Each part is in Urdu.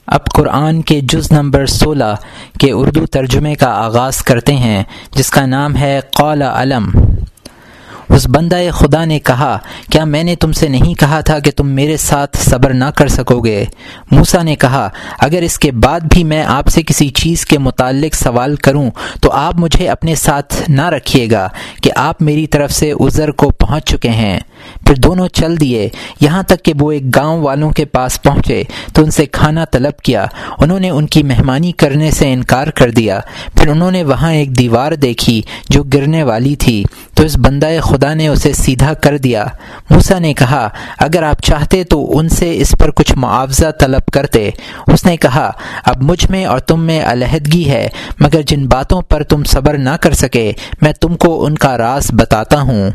اب قرآن کے جز نمبر 16 کے اردو ترجمے کا آغاز کرتے ہیں، جس کا نام ہے قال علم۔ اس بندہ خدا نے کہا، کیا میں نے تم سے نہیں کہا تھا کہ تم میرے ساتھ صبر نہ کر سکو گے؟ موسیٰ نے کہا، اگر اس کے بعد بھی میں آپ سے کسی چیز کے متعلق سوال کروں تو آپ مجھے اپنے ساتھ نہ رکھیے گا کہ آپ میری طرف سے عذر کو پہنچ چکے ہیں۔ پھر دونوں چل دیے، یہاں تک کہ وہ ایک گاؤں والوں کے پاس پہنچے تو ان سے کھانا طلب کیا۔ انہوں نے ان کی مہمانی کرنے سے انکار کر دیا۔ پھر انہوں نے وہاں ایک دیوار دیکھی جو گرنے والی تھی، تو اس بندہ خدا نے اسے سیدھا کر دیا۔ موسیٰ نے کہا، اگر آپ چاہتے تو ان سے اس پر کچھ معاوضہ طلب کرتے۔ اس نے کہا، اب مجھ میں اور تم میں علیحدگی ہے، مگر جن باتوں پر تم صبر نہ کر سکے میں تم کو ان کا راز بتاتا ہوں۔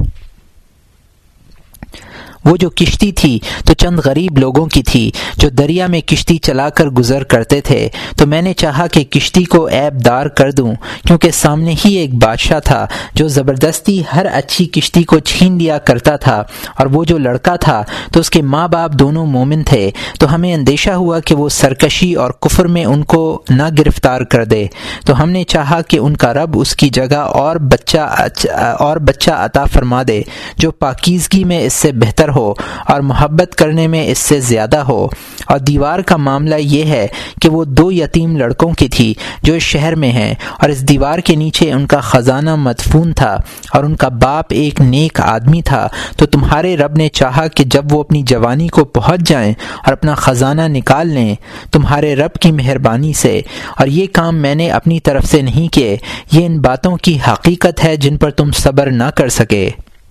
وہ جو کشتی تھی تو چند غریب لوگوں کی تھی جو دریا میں کشتی چلا کر گزر کرتے تھے، تو میں نے چاہا کہ کشتی کو عیب دار کر دوں، کیونکہ سامنے ہی ایک بادشاہ تھا جو زبردستی ہر اچھی کشتی کو چھین لیا کرتا تھا، اور وہ جو لڑکا تھا تو اس کے ماں باپ دونوں مومن تھے، تو ہمیں اندیشہ ہوا کہ وہ سرکشی اور کفر میں ان کو نہ گرفتار کر دے، تو ہم نے چاہا کہ ان کا رب اس کی جگہ اور بچہ عطا فرما دے جو پاکیزگی میں اس سے بہتر ہو اور محبت کرنے میں اس سے زیادہ ہو۔ اور دیوار کا معاملہ یہ ہے کہ وہ 2 یتیم لڑکوں کی تھی جو اس شہر میں ہیں، اور اس دیوار کے نیچے ان کا خزانہ مدفون تھا، اور ان کا باپ ایک نیک آدمی تھا۔ تو تمہارے رب نے چاہا کہ جب وہ اپنی جوانی کو پہنچ جائیں اور اپنا خزانہ نکال لیں تمہارے رب کی مہربانی سے، اور یہ کام میں نے اپنی طرف سے نہیں کیے، یہ ان باتوں کی حقیقت ہے جن پر تم صبر نہ کر سکے۔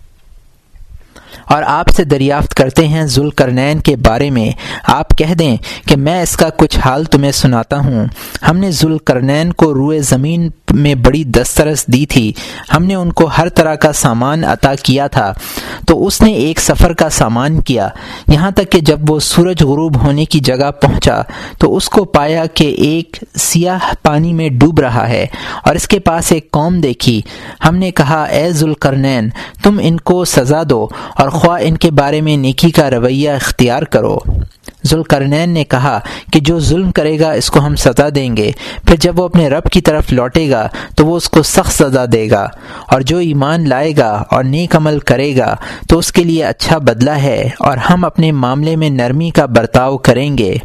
اور آپ سے دریافت کرتے ہیں ذوالقرنین کے بارے میں، آپ کہہ دیں کہ میں اس کا کچھ حال تمہیں سناتا ہوں۔ ہم نے ذوالقرنین کو روئے زمین میں بڑی دسترس دی تھی، ہم نے ان کو ہر طرح کا سامان عطا کیا تھا، تو اس نے ایک سفر کا سامان کیا، یہاں تک کہ جب وہ سورج غروب ہونے کی جگہ پہنچا تو اس کو پایا کہ ایک سیاہ پانی میں ڈوب رہا ہے، اور اس کے پاس ایک قوم دیکھی۔ ہم نے کہا، اے ذوالقرنین، تم ان کو سزا دو اور خواہ ان کے بارے میں نیکی کا رویہ اختیار کرو۔ ذوالقرنین نے کہا کہ جو ظلم کرے گا اس کو ہم سزا دیں گے، پھر جب وہ اپنے رب کی طرف لوٹے گا تو وہ اس کو سخت سزا دے گا، اور جو ایمان لائے گا اور نیک عمل کرے گا تو اس کے لیے اچھا بدلہ ہے، اور ہم اپنے معاملے میں نرمی کا برتاؤ کریں گے۔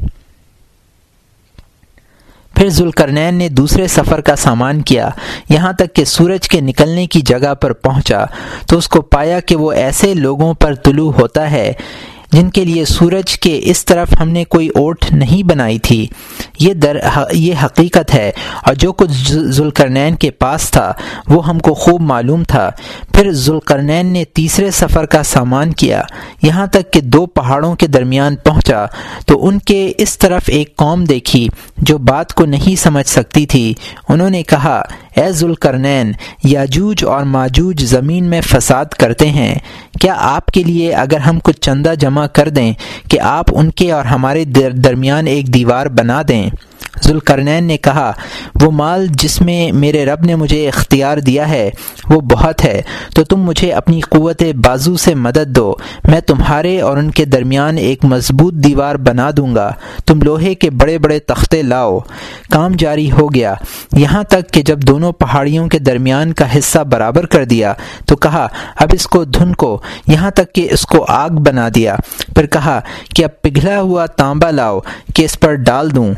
پھر ذوالقرنین نے دوسرے سفر کا سامان کیا، یہاں تک کہ سورج کے نکلنے کی جگہ پر پہنچا تو اس کو پایا کہ وہ ایسے لوگوں پر طلوع ہوتا ہے جن کے لیے سورج کے اس طرف ہم نے کوئی اوٹ نہیں بنائی تھی۔ یہ حقیقت ہے، اور جو کچھ ذوالقرنین کے پاس تھا وہ ہم کو خوب معلوم تھا۔ پھر ذوالقرنین نے تیسرے سفر کا سامان کیا، یہاں تک کہ 2 پہاڑوں کے درمیان پہنچا تو ان کے اس طرف ایک قوم دیکھی جو بات کو نہیں سمجھ سکتی تھی۔ انہوں نے کہا، اے ذوالقرنین، یاجوج اور ماجوج زمین میں فساد کرتے ہیں، کیا آپ کے لیے اگر ہم کچھ چندہ جمع کر دیں کہ آپ ان کے اور ہمارے درمیان ایک دیوار بنا دیں؟ ذوالقرنین نے کہا، وہ مال جس میں میرے رب نے مجھے اختیار دیا ہے وہ بہت ہے، تو تم مجھے اپنی قوت بازو سے مدد دو، میں تمہارے اور ان کے درمیان ایک مضبوط دیوار بنا دوں گا، تم لوہے کے بڑے بڑے تختے لاؤ۔ کام جاری ہو گیا، یہاں تک کہ جب دونوں پہاڑیوں کے درمیان کا حصہ برابر کر دیا تو کہا، اب اس کو دھن کو، یہاں تک کہ اس کو آگ بنا دیا۔ پھر کہا کہ اب پگھلا ہوا تانبا لاؤ کہ اس پر ڈال دوں۔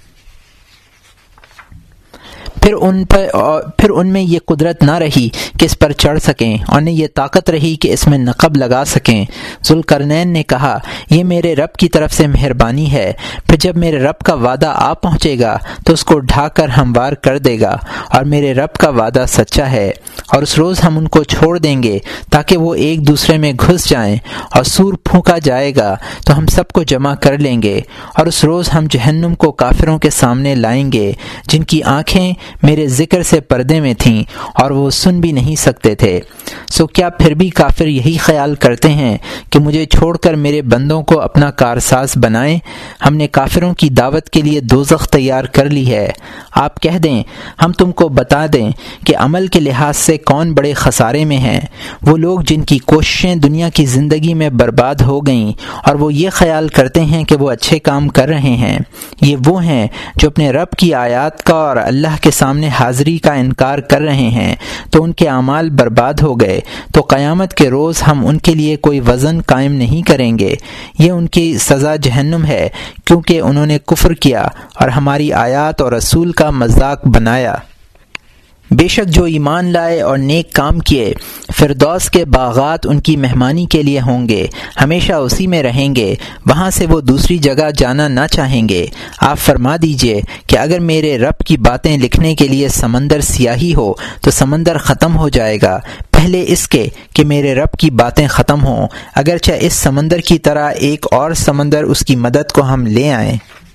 پھر ان میں یہ قدرت نہ رہی کہ اس پر چڑھ سکیں، اور نہ یہ طاقت رہی کہ اس میں نقب لگا سکیں۔ ذوالقرنین نے کہا، یہ میرے رب کی طرف سے مہربانی ہے، پھر جب میرے رب کا وعدہ آ پہنچے گا تو اس کو ڈھا کر ہموار کر دے گا، اور میرے رب کا وعدہ سچا ہے، اور اس روز ہم ان کو چھوڑ دیں گے تاکہ وہ ایک دوسرے میں گھس جائیں، اور سور پھونکا جائے گا تو ہم سب کو جمع کر لیں گے، اور اس روز ہم جہنم کو کافروں کے سامنے لائیں گے جن کی آنکھیں میرے ذکر سے پردے میں تھیں اور وہ سن بھی نہیں سکتے تھے۔ سو کیا پھر بھی کافر یہی خیال کرتے ہیں کہ مجھے چھوڑ کر میرے بندوں کو اپنا کارساز بنائیں؟ ہم نے کافروں کی دعوت کے لیے دوزخ تیار کر لی ہے۔ آپ کہہ دیں، ہم تم کو بتا دیں کہ عمل کے لحاظ سے کون بڑے خسارے میں ہیں، وہ لوگ جن کی کوششیں دنیا کی زندگی میں برباد ہو گئیں اور وہ یہ خیال کرتے ہیں کہ وہ اچھے کام کر رہے ہیں، یہ وہ ہیں جو اپنے رب کی آیات کا اور اللہ کے سامنے حاضری کا انکار کر رہے ہیں تو ان کے اعمال برباد ہو گئے، تو قیامت کے روز ہم ان کے لیے کوئی وزن قائم نہیں کریں گے۔ یہ ان کی سزا جہنم ہے، کیونکہ انہوں نے کفر کیا اور ہماری آیات اور رسول کا مذاق بنایا۔ بے شک جو ایمان لائے اور نیک کام کیے، فردوس کے باغات ان کی مہمانی کے لیے ہوں گے، ہمیشہ اسی میں رہیں گے، وہاں سے وہ دوسری جگہ جانا نہ چاہیں گے۔ آپ فرما دیجئے کہ اگر میرے رب کی باتیں لکھنے کے لیے سمندر سیاہی ہو تو سمندر ختم ہو جائے گا پہلے اس کے کہ میرے رب کی باتیں ختم ہوں، اگرچہ اس سمندر کی طرح ایک اور سمندر اس کی مدد کو ہم لے آئیں۔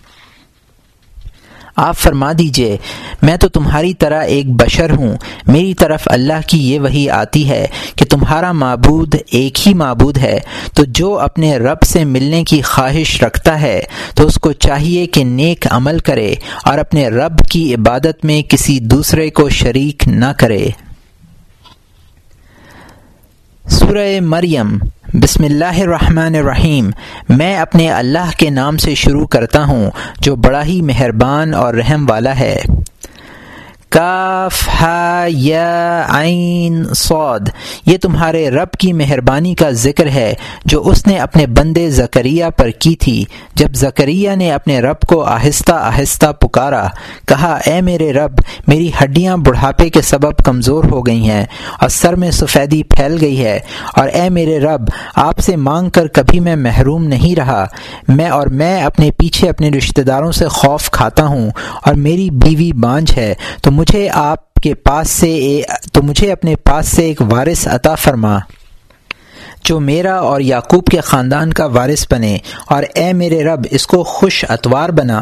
آپ فرما دیجئے میں تو تمہاری طرح ایک بشر ہوں، میری طرف اللہ کی یہ وحی آتی ہے کہ تمہارا معبود ایک ہی معبود ہے، تو جو اپنے رب سے ملنے کی خواہش رکھتا ہے تو اس کو چاہیے کہ نیک عمل کرے اور اپنے رب کی عبادت میں کسی دوسرے کو شریک نہ کرے۔ سورہ مریم۔ بسم اللہ الرحمن الرحیم۔ میں اپنے اللہ کے نام سے شروع کرتا ہوں جو بڑا ہی مہربان اور رحم والا ہے۔ کاف ہا یا عین صاد، یہ تمہارے رب کی مہربانی کا ذکر ہے جو اس نے اپنے بندے زکریہ پر کی تھی جب زکریہ نے اپنے رب کو آہستہ آہستہ پکارا، کہا اے میرے رب، میری ہڈیاں بڑھاپے کے سبب کمزور ہو گئی ہیں اور سر میں سفیدی پھیل گئی ہے، اور اے میرے رب، آپ سے مانگ کر کبھی میں محروم نہیں رہا، میں اپنے پیچھے اپنے رشتہ داروں سے خوف کھاتا ہوں اور میری بیوی بانجھ ہے، تو مجھے اپنے پاس سے ایک وارث عطا فرما جو میرا اور یعقوب کے خاندان کا وارث بنے، اور اے میرے رب اس کو خوش اتوار بنا۔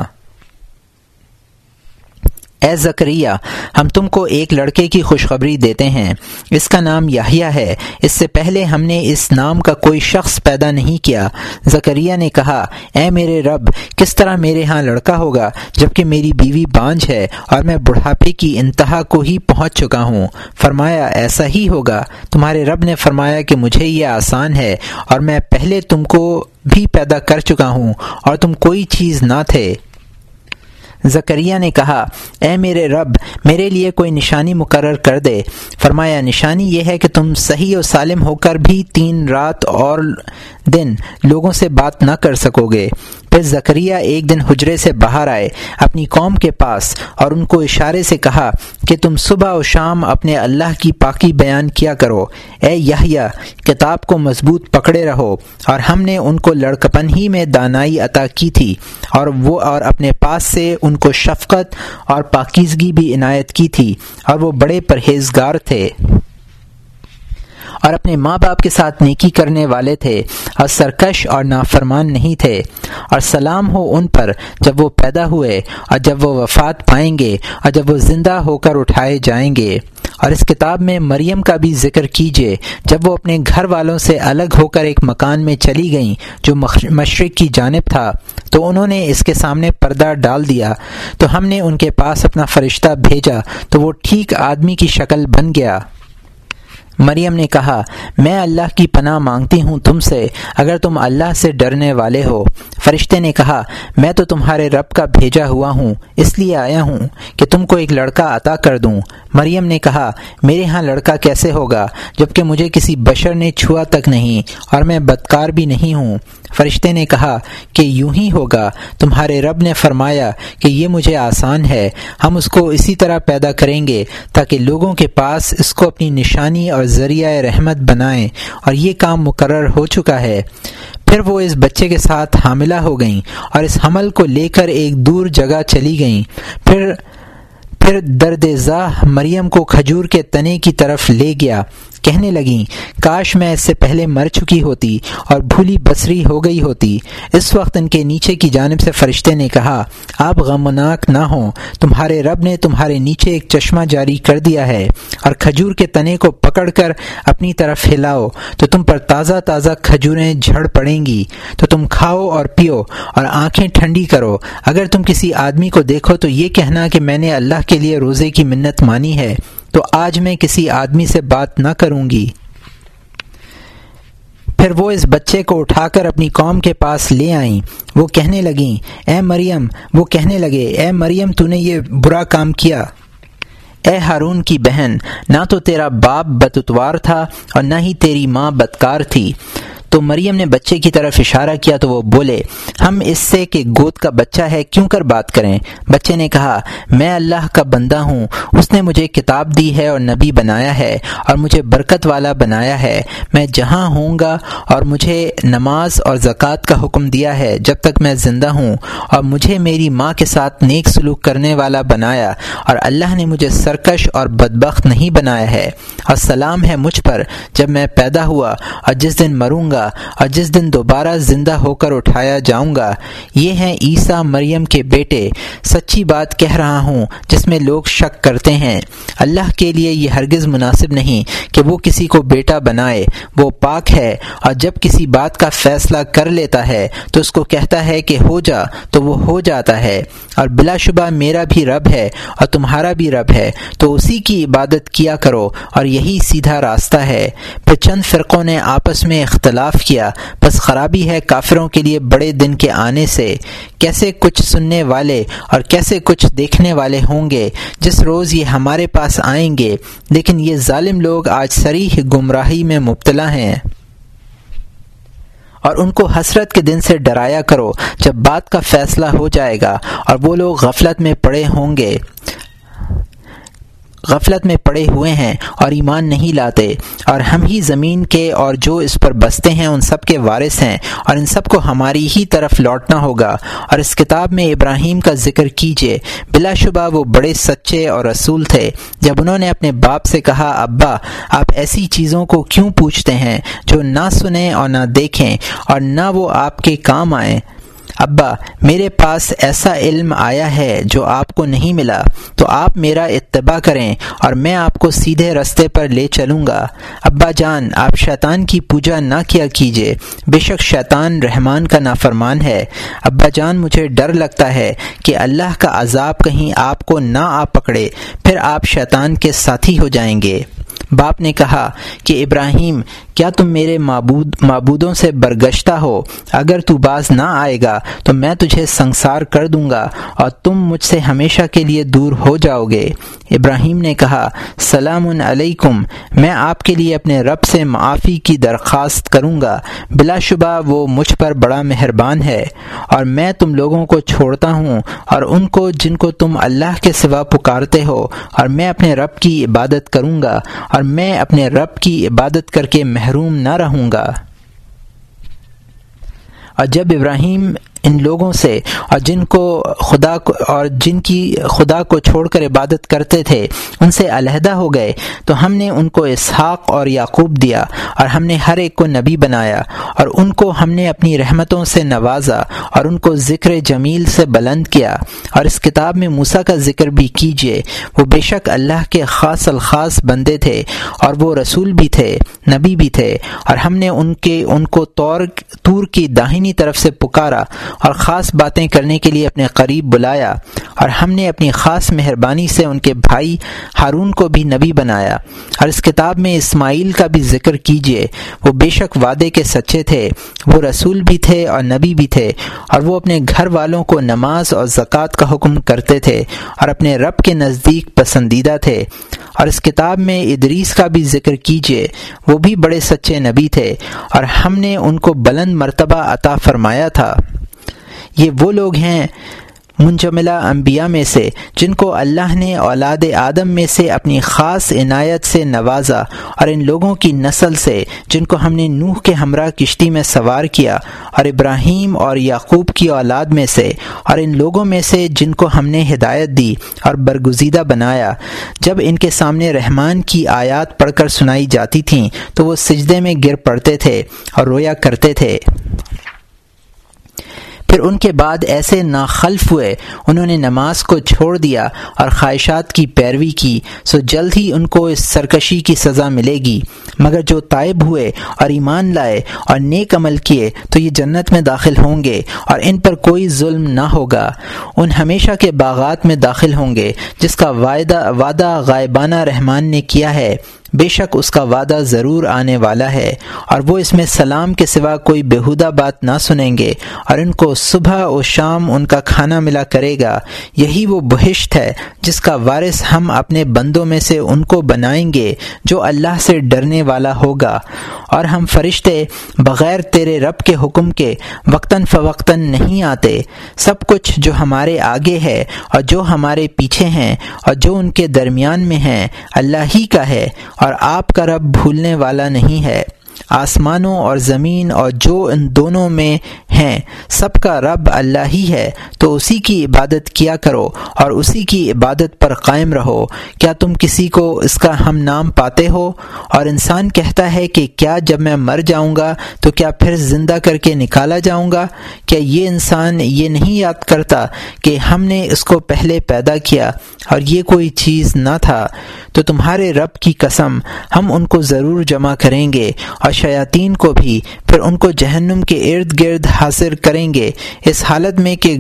اے زکریا، ہم تم کو ایک لڑکے کی خوشخبری دیتے ہیں، اس کا نام یحییٰ ہے، اس سے پہلے ہم نے اس نام کا کوئی شخص پیدا نہیں کیا۔ زکریا نے کہا اے میرے رب، کس طرح میرے ہاں لڑکا ہوگا جبکہ میری بیوی بانجھ ہے اور میں بڑھاپے کی انتہا کو ہی پہنچ چکا ہوں؟ فرمایا ایسا ہی ہوگا۔ تمہارے رب نے فرمایا کہ مجھے یہ آسان ہے، اور میں پہلے تم کو بھی پیدا کر چکا ہوں اور تم کوئی چیز نہ تھے۔ زکریا نے کہا اے میرے رب، میرے لیے کوئی نشانی مقرر کر دے۔ فرمایا نشانی یہ ہے کہ تم صحیح و سالم ہو کر بھی 3 رات اور دن لوگوں سے بات نہ کر سکو گے۔ پھر زکریا ایک دن حجرے سے باہر آئے اپنی قوم کے پاس اور ان کو اشارے سے کہا کہ تم صبح و شام اپنے اللہ کی پاکی بیان کیا کرو۔ اے یحییٰ، کتاب کو مضبوط پکڑے رہو، اور ہم نے ان کو لڑکپن ہی میں دانائی عطا کی تھی، اور اپنے پاس سے ان کو شفقت اور پاکیزگی بھی عنایت کی تھی، اور وہ بڑے پرہیزگار تھے اور اپنے ماں باپ کے ساتھ نیکی کرنے والے تھے اور سرکش اور نافرمان نہیں تھے۔ اور سلام ہو ان پر جب وہ پیدا ہوئے اور جب وہ وفات پائیں گے اور جب وہ زندہ ہو کر اٹھائے جائیں گے۔ اور اس کتاب میں مریم کا بھی ذکر کیجیے جب وہ اپنے گھر والوں سے الگ ہو کر ایک مکان میں چلی گئیں جو مشرق کی جانب تھا، تو انہوں نے اس کے سامنے پردہ ڈال دیا، تو ہم نے ان کے پاس اپنا فرشتہ بھیجا تو وہ ٹھیک آدمی کی شکل بن گیا۔ مریم نے کہا میں اللہ کی پناہ مانگتی ہوں تم سے اگر تم اللہ سے ڈرنے والے ہو۔ فرشتے نے کہا میں تو تمہارے رب کا بھیجا ہوا ہوں، اس لیے آیا ہوں کہ تم کو ایک لڑکا عطا کر دوں۔ مریم نے کہا میرے ہاں لڑکا کیسے ہوگا جبکہ مجھے کسی بشر نے چھوا تک نہیں اور میں بدکار بھی نہیں ہوں۔ فرشتے نے کہا کہ یوں ہی ہوگا، تمہارے رب نے فرمایا کہ یہ مجھے آسان ہے، ہم اس کو اسی طرح پیدا کریں گے تاکہ لوگوں کے پاس اس کو اپنی نشانی اور ذریعہ رحمت بنائیں، اور یہ کام مقرر ہو چکا ہے۔ پھر وہ اس بچے کے ساتھ حاملہ ہو گئیں اور اس حمل کو لے کر ایک دور جگہ چلی گئیں۔ پھر درد ذاہ مریم کو کھجور کے تنے کی طرف لے گیا، کہنے لگیں کاش میں اس سے پہلے مر چکی ہوتی اور بھولی بصری ہو گئی ہوتی۔ اس وقت ان کے نیچے کی جانب سے فرشتے نے کہا آپ غمناک نہ ہوں، تمہارے رب نے تمہارے نیچے ایک چشمہ جاری کر دیا ہے، اور کھجور کے تنے کو پکڑ کر اپنی طرف ہلاؤ تو تم پر تازہ تازہ کھجوریں جھڑ پڑیں گی، تو تم کھاؤ اور پیو اور آنکھیں ٹھنڈی کرو۔ اگر تم کسی آدمی کو دیکھو تو یہ کہنا کہ میں نے اللہ کے لیے روزے کی منت مانی ہے، تو آج میں کسی آدمی سے بات نہ کروں گی۔ پھر وہ اس بچے کو اٹھا کر اپنی قوم کے پاس لے آئیں۔ وہ کہنے لگے اے مریم تو نے یہ برا کام کیا۔ اے ہارون کی بہن، نہ تو تیرا باپ بداتوار تھا اور نہ ہی تیری ماں بدکار تھی۔ تو مریم نے بچے کی طرف اشارہ کیا تو وہ بولے، ہم اس سے کہ گود کا بچہ ہے کیوں کر بات کریں؟ بچے نے کہا، میں اللہ کا بندہ ہوں، اس نے مجھے کتاب دی ہے اور نبی بنایا ہے اور مجھے برکت والا بنایا ہے۔ میں جہاں ہوں گا اور مجھے نماز اور زکوٰۃ کا حکم دیا ہے جب تک میں زندہ ہوں، اور مجھے میری ماں کے ساتھ نیک سلوک کرنے والا بنایا، اور اللہ نے مجھے سرکش اور بدبخت نہیں بنایا ہے۔ اور سلام ہے مجھ پر جب میں پیدا ہوا اور جس دن مروں گا اور جس دن دوبارہ زندہ ہو کر اٹھایا جاؤں گا۔ یہ ہیں عیسیٰ مریم کے بیٹے۔ سچی بات کہہ رہا ہوں جس میں لوگ شک کرتے ہیں۔ اللہ کے لیے یہ ہرگز مناسب نہیں کہ وہ کسی کو بیٹا بنائے، وہ پاک ہے، اور جب کسی بات کا فیصلہ کر لیتا ہے تو اس کو کہتا ہے کہ ہو جا تو وہ ہو جاتا ہے۔ اور بلا شبہ میرا بھی رب ہے اور تمہارا بھی رب ہے، تو اسی کی عبادت کیا کرو، اور یہی سیدھا راستہ ہے۔ پھر چند فرقوں نے آپس میں اختلاف کیا، بس خرابی ہے کافروں کے لیے بڑے دن کے آنے سے۔ کیسے کچھ سننے والے اور کیسے کچھ دیکھنے والے ہوں گے جس روز یہ ہمارے پاس آئیں گے، لیکن یہ ظالم لوگ آج صریح گمراہی میں مبتلا ہیں۔ اور ان کو حسرت کے دن سے ڈرایا کرو جب بات کا فیصلہ ہو جائے گا اور وہ لوگ غفلت میں پڑے ہوئے ہیں اور ایمان نہیں لاتے، اور ہم ہی زمین کے اور جو اس پر بستے ہیں ان سب کے وارث ہیں، اور ان سب کو ہماری ہی طرف لوٹنا ہوگا۔ اور اس کتاب میں ابراہیم کا ذکر کیجیے، بلا شبہ وہ بڑے سچے اور رسول تھے۔ جب انہوں نے اپنے باپ سے کہا، ابا آپ ایسی چیزوں کو کیوں پوچھتے ہیں جو نہ سنیں اور نہ دیکھیں اور نہ وہ آپ کے کام آئیں؟ ابا میرے پاس ایسا علم آیا ہے جو آپ کو نہیں ملا، تو آپ میرا اتباع کریں اور میں آپ کو سیدھے رستے پر لے چلوں گا۔ ابا جان آپ شیطان کی پوجا نہ کیا کیجیے، بے شک شیطان رحمان کا نافرمان ہے۔ ابا جان مجھے ڈر لگتا ہے کہ اللہ کا عذاب کہیں آپ کو نہ آ پکڑے، پھر آپ شیطان کے ساتھی ہو جائیں گے۔ باپ نے کہا کہ ابراہیم کیا تم میرے معبودوں سے برگشتہ ہو؟ اگر تو باز نہ آئے گا تو میں تجھے سنسار کر دوں گا اور تم مجھ سے ہمیشہ کے لیے دور ہو جاؤ گے۔ ابراہیم نے کہا، سلام علیکم، میں آپ کے لیے اپنے رب سے معافی کی درخواست کروں گا، بلا شبہ وہ مجھ پر بڑا مہربان ہے۔ اور میں تم لوگوں کو چھوڑتا ہوں اور ان کو جن کو تم اللہ کے سوا پکارتے ہو، اور میں اپنے رب کی عبادت کروں گا، اور میں اپنے رب کی عبادت کر کے محروم نہ رہوں گا۔ اور جب ابراہیم ان لوگوں سے اور جن کی خدا کو چھوڑ کر عبادت کرتے تھے ان سے علیحدہ ہو گئے تو ہم نے ان کو اسحاق اور یعقوب دیا، اور ہم نے ہر ایک کو نبی بنایا، اور ان کو ہم نے اپنی رحمتوں سے نوازا اور ان کو ذکر جمیل سے بلند کیا۔ اور اس کتاب میں موسیٰ کا ذکر بھی کیجیے، وہ بے شک اللہ کے خاص الخاص بندے تھے، اور وہ رسول بھی تھے، نبی بھی تھے، اور ہم نے ان کو طور کی داہنی طرف سے پکارا اور خاص باتیں کرنے کے لیے اپنے قریب بلایا، اور ہم نے اپنی خاص مہربانی سے ان کے بھائی ہارون کو بھی نبی بنایا۔ اور اس کتاب میں اسماعیل کا بھی ذکر کیجیے، وہ بے شک وعدے کے سچے تھے، وہ رسول بھی تھے اور نبی بھی تھے، اور وہ اپنے گھر والوں کو نماز اور زکوٰۃ کا حکم کرتے تھے اور اپنے رب کے نزدیک پسندیدہ تھے۔ اور اس کتاب میں ادریس کا بھی ذکر کیجیے، وہ بھی بڑے سچے نبی تھے، اور ہم نے ان کو بلند مرتبہ عطا فرمایا تھا۔ یہ وہ لوگ ہیں منجملہ انبیاء میں سے جن کو اللہ نے اولاد آدم میں سے اپنی خاص عنایت سے نوازا، اور ان لوگوں کی نسل سے جن کو ہم نے نوح کے ہمراہ کشتی میں سوار کیا، اور ابراہیم اور یعقوب کی اولاد میں سے، اور ان لوگوں میں سے جن کو ہم نے ہدایت دی اور برگزیدہ بنایا۔ جب ان کے سامنے رحمان کی آیات پڑھ کر سنائی جاتی تھیں تو وہ سجدے میں گر پڑتے تھے اور رویا کرتے تھے۔ پھر ان کے بعد ایسے ناخلف ہوئے، انہوں نے نماز کو چھوڑ دیا اور خواہشات کی پیروی کی، سو جلد ہی ان کو اس سرکشی کی سزا ملے گی۔ مگر جو تائب ہوئے اور ایمان لائے اور نیک عمل کیے تو یہ جنت میں داخل ہوں گے، اور ان پر کوئی ظلم نہ ہوگا۔ ان ہمیشہ کے باغات میں داخل ہوں گے جس کا وعدہ غائبانہ رحمان نے کیا ہے۔ بے شک اس کا وعدہ ضرور آنے والا ہے، اور وہ اس میں سلام کے سوا کوئی بیہودہ بات نہ سنیں گے، اور ان کو صبح و شام ان کا کھانا ملا کرے گا۔ یہی وہ بہشت ہے جس کا وارث ہم اپنے بندوں میں سے ان کو بنائیں گے جو اللہ سے ڈرنے والا ہوگا، اور ہم فرشتے بغیر تیرے رب کے حکم کے وقتاً فوقتاً نہیں آتے۔ سب کچھ جو ہمارے آگے ہے اور جو ہمارے پیچھے ہیں اور جو ان کے درمیان میں ہیں اللہ ہی کا ہے، اور آپ کا رب بھولنے والا نہیں ہے۔ آسمانوں اور زمین اور جو ان دونوں میں ہیں سب کا رب اللہ ہی ہے، تو اسی کی عبادت کیا کرو اور اسی کی عبادت پر قائم رہو۔ کیا تم کسی کو اس کا ہم نام پاتے ہو؟ اور انسان کہتا ہے کہ کیا جب میں مر جاؤں گا تو کیا پھر زندہ کر کے نکالا جاؤں گا؟ کیا یہ انسان یہ نہیں یاد کرتا کہ ہم نے اس کو پہلے پیدا کیا اور یہ کوئی چیز نہ تھا؟ تو تمہارے رب کی قسم ہم ان کو ضرور جمع کریں گے اور شیاطین کو بھی، پھر ان کو جہنم کے ارد گرد حاضر کریں گے، اس حالت میں کہ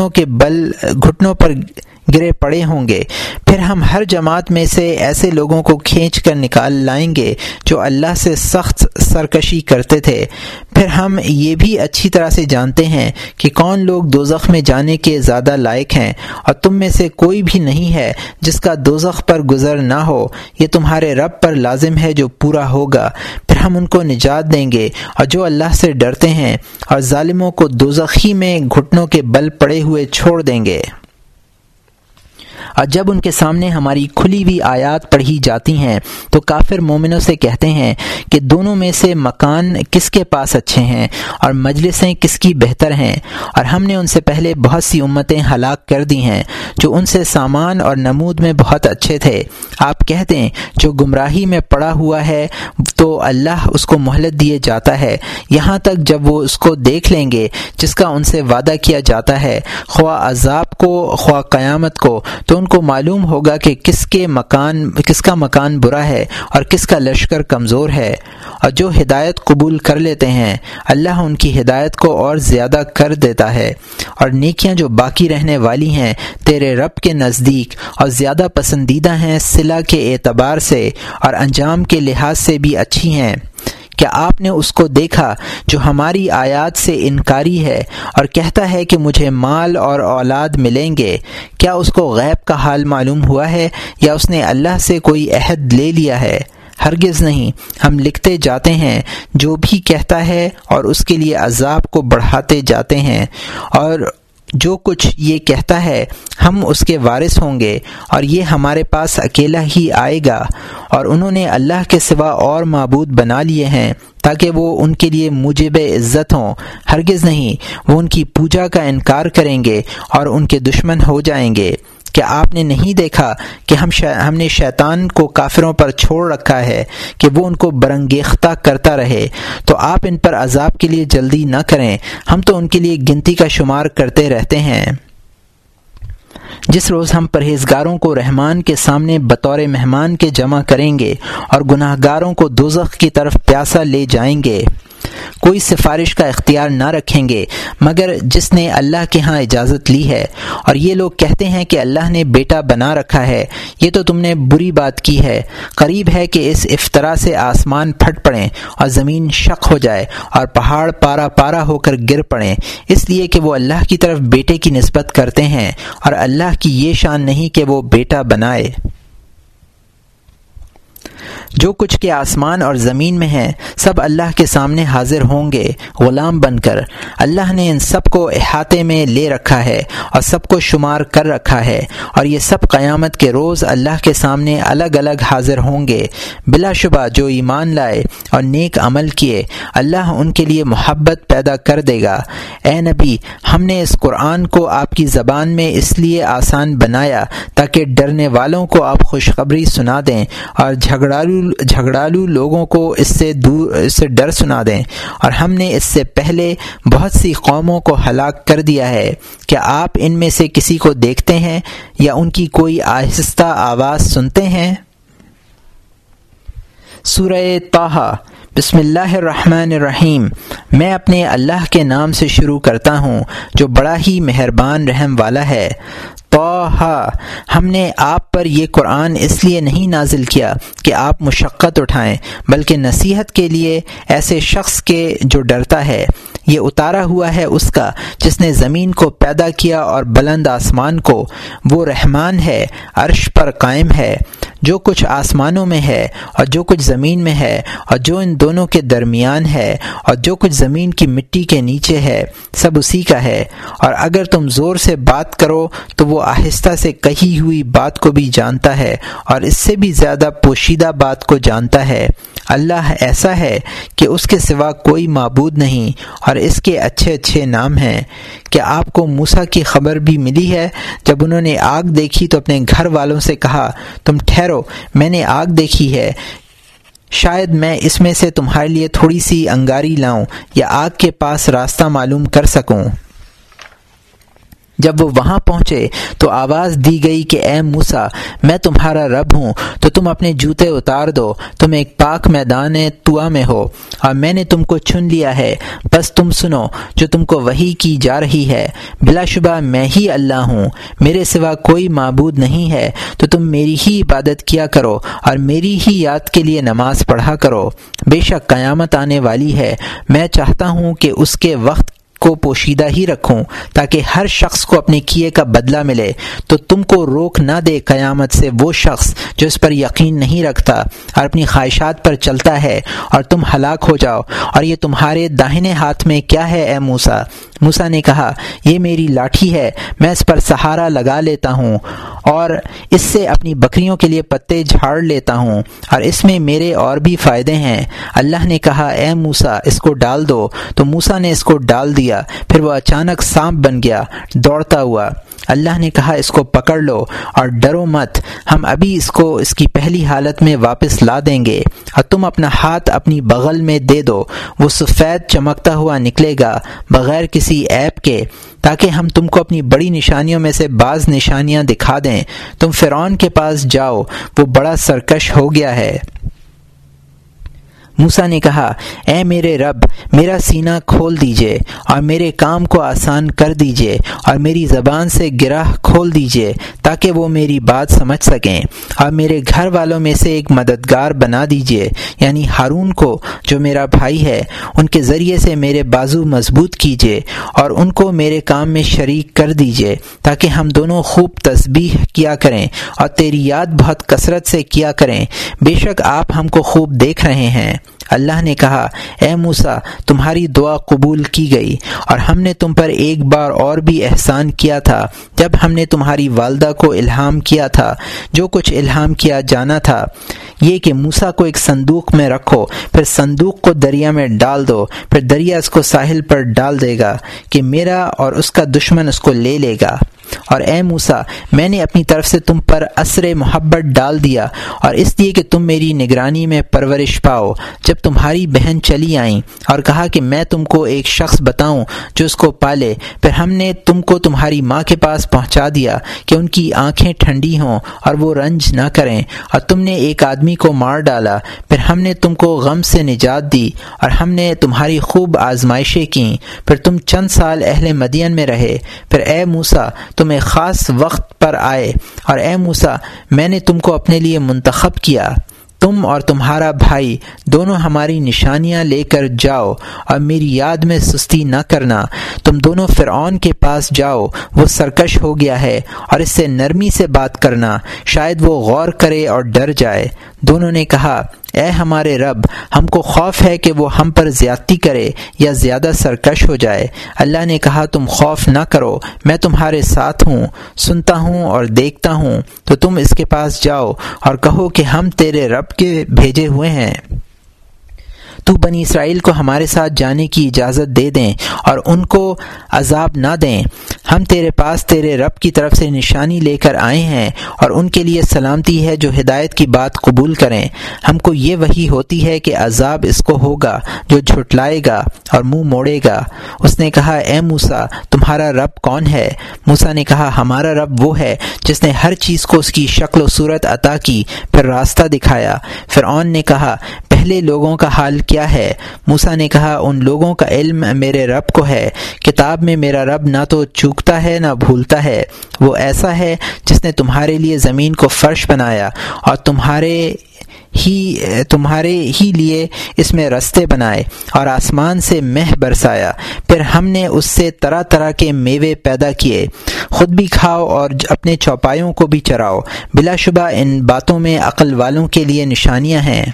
گھٹنوں پر گرے پڑے ہوں گے۔ پھر ہم ہر جماعت میں سے ایسے لوگوں کو کھینچ کر نکال لائیں گے جو اللہ سے سخت سرکشی کرتے تھے۔ پھر ہم یہ بھی اچھی طرح سے جانتے ہیں کہ کون لوگ دوزخ میں جانے کے زیادہ لائق ہیں، اور تم میں سے کوئی بھی نہیں ہے جس کا دوزخ پر گزر نہ ہو، یہ تمہارے رب پر لازم ہے جو پورا ہوگا۔ پھر ہم ان کو نجات دیں گے، اور جو اللہ سے ڈرتے ہیں اور ظالموں کو دوزخی میں گھٹنوں کے بل پڑے ہوئے چھوڑ دیں گے۔ اور جب ان کے سامنے ہماری کھلی ہوئی آیات پڑھی جاتی ہیں تو کافر مومنوں سے کہتے ہیں کہ دونوں میں سے مکان کس کے پاس اچھے ہیں اور مجلسیں کس کی بہتر ہیں، اور ہم نے ان سے پہلے بہت سی امتیں ہلاک کر دی ہیں جو ان سے سامان اور نمود میں بہت اچھے تھے۔ آپ کہہ دیں جو گمراہی میں پڑا ہوا ہے تو اللہ اس کو مہلت دیے جاتا ہے یہاں تک جب وہ اس کو دیکھ لیں گے جس کا ان سے وعدہ کیا جاتا ہے، خواہ عذاب کو خواہ قیامت کو، تو ان کو معلوم ہوگا کہ کس کا مکان برا ہے اور کس کا لشکر کمزور ہے۔ اور جو ہدایت قبول کر لیتے ہیں اللہ ان کی ہدایت کو اور زیادہ کر دیتا ہے، اور نیکیاں جو باقی رہنے والی ہیں تیرے رب کے نزدیک اور زیادہ پسندیدہ ہیں صلہ کے اعتبار سے اور انجام کے لحاظ سے بھی اچھی ہیں۔ کیا آپ نے اس کو دیکھا جو ہماری آیات سے انکاری ہے اور کہتا ہے کہ مجھے مال اور اولاد ملیں گے؟ کیا اس کو غیب کا حال معلوم ہوا ہے یا اس نے اللہ سے کوئی عہد لے لیا ہے؟ ہرگز نہیں، ہم لکھتے جاتے ہیں جو بھی کہتا ہے اور اس کے لیے عذاب کو بڑھاتے جاتے ہیں، اور جو کچھ یہ کہتا ہے ہم اس کے وارث ہوں گے، اور یہ ہمارے پاس اکیلا ہی آئے گا۔ اور انہوں نے اللہ کے سوا اور معبود بنا لیے ہیں تاکہ وہ ان کے لیے موجب عزت ہوں۔ ہرگز نہیں، وہ ان کی پوجا کا انکار کریں گے اور ان کے دشمن ہو جائیں گے۔ کیا آپ نے نہیں دیکھا کہ ہم نے شیطان کو کافروں پر چھوڑ رکھا ہے کہ وہ ان کو برانگیختہ کرتا رہے؟ تو آپ ان پر عذاب کے لیے جلدی نہ کریں، ہم تو ان کے لیے گنتی کا شمار کرتے رہتے ہیں۔ جس روز ہم پرہیزگاروں کو رحمان کے سامنے بطور مہمان کے جمع کریں گے اور گناہ گاروں کو دوزخ کی طرف پیاسا لے جائیں گے، کوئی سفارش کا اختیار نہ رکھیں گے مگر جس نے اللہ کے ہاں اجازت لی ہے۔ اور یہ لوگ کہتے ہیں کہ اللہ نے بیٹا بنا رکھا ہے، یہ تو تم نے بری بات کی ہے۔ قریب ہے کہ اس افطرا سے آسمان پھٹ پڑیں اور زمین شق ہو جائے اور پہاڑ پارا پارا ہو کر گر پڑیں، اس لیے کہ وہ اللہ کی طرف بیٹے کی نسبت کرتے ہیں، اور اللہ کی یہ شان نہیں کہ وہ بیٹا بنائے۔ جو کچھ کے آسمان اور زمین میں ہے سب اللہ کے سامنے حاضر ہوں گے غلام بن کر۔ اللہ نے ان سب کو احاطے میں لے رکھا ہے اور سب کو شمار کر رکھا ہے، اور یہ سب قیامت کے روز اللہ کے سامنے الگ الگ حاضر ہوں گے۔ بلا شبہ جو ایمان لائے اور نیک عمل کیے اللہ ان کے لیے محبت پیدا کر دے گا۔ اے نبی، ہم نے اس قرآن کو آپ کی زبان میں اس لیے آسان بنایا تاکہ ڈرنے والوں کو آپ خوشخبری سنا دیں اور جھگڑالو لوگوں کو اس سے ڈر سنا دیں۔ اور ہم نے اس سے پہلے بہت سی قوموں کو ہلاک کر دیا ہے۔ کیا آپ ان میں سے کسی کو دیکھتے ہیں یا ان کی کوئی آہستہ آواز سنتے ہیں؟ سورہ طٰہٰ۔ بسم اللہ الرحمن الرحیم۔ میں اپنے اللہ کے نام سے شروع کرتا ہوں جو بڑا ہی مہربان رحم والا ہے۔ طٰہٰ ہاں ہم نے آپ پر یہ قرآن اس لیے نہیں نازل کیا کہ آپ مشقت اٹھائیں، بلکہ نصیحت کے لیے ایسے شخص کے جو ڈرتا ہے۔ یہ اتارا ہوا ہے اس کا جس نے زمین کو پیدا کیا اور بلند آسمان کو۔ وہ رحمان ہے، عرش پر قائم ہے۔ جو کچھ آسمانوں میں ہے اور جو کچھ زمین میں ہے اور جو ان دونوں کے درمیان ہے اور جو کچھ زمین کی مٹی کے نیچے ہے، سب اسی کا ہے۔ اور اگر تم زور سے بات کرو تو وہ آہستہ سے کہی ہوئی بات کو بھی جانتا ہے اور اس سے بھی زیادہ پوشیدہ بات کو جانتا ہے۔ اللہ ایسا ہے کہ اس کے سوا کوئی معبود نہیں اور اس کے اچھے اچھے نام ہیں۔ کیا آپ کو موسیٰ کی خبر بھی ملی ہے؟ جب انہوں نے آگ دیکھی تو اپنے گھر والوں سے کہا، تم ٹھہرو، میں نے آگ دیکھی ہے، شاید میں اس میں سے تمہارے لیے تھوڑی سی انگاری لاؤں یا آگ کے پاس راستہ معلوم کر سکوں۔ جب وہ وہاں پہنچے تو آواز دی گئی کہ اے موسیٰ، میں تمہارا رب ہوں، تو تم اپنے جوتے اتار دو، تم ایک پاک میدان طوا میں ہو اور میں نے تم کو چن لیا ہے، بس تم سنو جو تم کو وحی کی جا رہی ہے۔ بلا شبہ میں ہی اللہ ہوں، میرے سوا کوئی معبود نہیں ہے، تو تم میری ہی عبادت کیا کرو اور میری ہی یاد کے لیے نماز پڑھا کرو۔ بے شک قیامت آنے والی ہے، میں چاہتا ہوں کہ اس کے وقت کو پوشیدہ ہی رکھوں تاکہ ہر شخص کو اپنے کیے کا بدلہ ملے، تو تم کو روک نہ دے قیامت سے وہ شخص جو اس پر یقین نہیں رکھتا اور اپنی خواہشات پر چلتا ہے اور تم ہلاک ہو جاؤ۔ اور یہ تمہارے داہنے ہاتھ میں کیا ہے اے موسیٰ؟ موسیٰ نے کہا، یہ میری لاٹھی ہے، میں اس پر سہارا لگا لیتا ہوں اور اس سے اپنی بکریوں کے لیے پتے جھاڑ لیتا ہوں اور اس میں میرے اور بھی فائدے ہیں۔ اللہ نے کہا، اے موسیٰ اس کو ڈال دو، تو موسیٰ نے اس کو ڈال دیا، پھر وہ اچانک سانپ بن گیا دوڑتا ہوا۔ اللہ نے کہا، اس کو پکڑ لو اور ڈرو مت، ہم ابھی اس کو اس کی پہلی حالت میں واپس لا دیں گے، اور تم اپنا ہاتھ اپنی بغل میں دے دو، وہ سفید چمکتا ہوا نکلے گا بغیر کسی عیب کے، تاکہ ہم تم کو اپنی بڑی نشانیوں میں سے بعض نشانیاں دکھا دیں۔ تم فرعون کے پاس جاؤ، وہ بڑا سرکش ہو گیا ہے۔ موسیٰ نے کہا، اے میرے رب، میرا سینہ کھول دیجئے اور میرے کام کو آسان کر دیجئے اور میری زبان سے گرہ کھول دیجئے تاکہ وہ میری بات سمجھ سکیں، اور میرے گھر والوں میں سے ایک مددگار بنا دیجئے، یعنی ہارون کو جو میرا بھائی ہے، ان کے ذریعے سے میرے بازو مضبوط کیجئے اور ان کو میرے کام میں شریک کر دیجئے تاکہ ہم دونوں خوب تسبیح کیا کریں اور تیری یاد بہت کثرت سے کیا کریں، بے شک آپ ہم کو خوب دیکھ رہے ہیں۔ اللہ نے کہا، اے موسیٰ تمہاری دعا قبول کی گئی، اور ہم نے تم پر ایک بار اور بھی احسان کیا تھا جب ہم نے تمہاری والدہ کو الہام کیا تھا جو کچھ الہام کیا جانا تھا، یہ کہ موسیٰ کو ایک صندوق میں رکھو، پھر صندوق کو دریا میں ڈال دو، پھر دریا اس کو ساحل پر ڈال دے گا کہ میرا اور اس کا دشمن اس کو لے لے گا۔ اور اے موسیٰ، میں نے اپنی طرف سے تم پر اثر محبت ڈال دیا، اور اس لیے کہ تم میری نگرانی میں پرورش پاؤ۔ جب تمہاری بہن چلی آئیں اور کہا کہ میں تم کو ایک شخص بتاؤں جو اس کو پالے، پھر ہم نے تم کو تمہاری ماں کے پاس پہنچا دیا کہ ان کی آنکھیں ٹھنڈی ہوں اور وہ رنج نہ کریں، اور تم نے ایک آدمی کو مار ڈالا، پھر ہم نے تم کو غم سے نجات دی اور ہم نے تمہاری خوب آزمائشیں کیں، پھر تم چند سال اہل مدین میں رہے، پھر اے موسیٰ تم ایک خاص وقت پر آئے، اور اے موسیٰ میں نے تم کو اپنے لیے منتخب کیا، تم اور تمہارا بھائی دونوں ہماری نشانیاں لے کر جاؤ اور میری یاد میں سستی نہ کرنا، تم دونوں فرعون کے پاس جاؤ، وہ سرکش ہو گیا ہے، اور اس سے نرمی سے بات کرنا، شاید وہ غور کرے اور ڈر جائے۔ دونوں نے کہا، اے ہمارے رب، ہم کو خوف ہے کہ وہ ہم پر زیادتی کرے یا زیادہ سرکش ہو جائے۔ اللہ نے کہا، تم خوف نہ کرو، میں تمہارے ساتھ ہوں، سنتا ہوں اور دیکھتا ہوں، تو تم اس کے پاس جاؤ اور کہو کہ ہم تیرے رب کے بھیجے ہوئے ہیں، تو بنی اسرائیل کو ہمارے ساتھ جانے کی اجازت دے دیں اور ان کو عذاب نہ دیں، ہم تیرے پاس تیرے رب کی طرف سے نشانی لے کر آئے ہیں اور ان کے لیے سلامتی ہے جو ہدایت کی بات قبول کریں۔ ہم کو یہ وحی ہوتی ہے کہ عذاب اس کو ہوگا جو جھٹلائے گا اور منہ موڑے گا۔ اس نے کہا، اے موسیٰ تمہارا رب کون ہے؟ موسیٰ نے کہا، ہمارا رب وہ ہے جس نے ہر چیز کو اس کی شکل و صورت عطا کی، پھر راستہ دکھایا۔ فرعون نے کہا، پہلے لوگوں کا حال کیا ہے؟ موسیٰ نے کہا ان لوگوں کا علم میرے رب کو ہے، کتاب میں میرا رب نہ تو چوکتا ہے نہ بھولتا ہے، وہ ایسا ہے جس نے تمہارے لیے زمین کو فرش بنایا اور تمہارے ہی لیے اس میں رستے بنائے اور آسمان سے مہ برسایا، پھر ہم نے اس سے طرح طرح کے میوے پیدا کیے، خود بھی کھاؤ اور اپنے چوپایوں کو بھی چراؤ، بلا شبہ ان باتوں میں عقل والوں کے لیے نشانیاں ہیں۔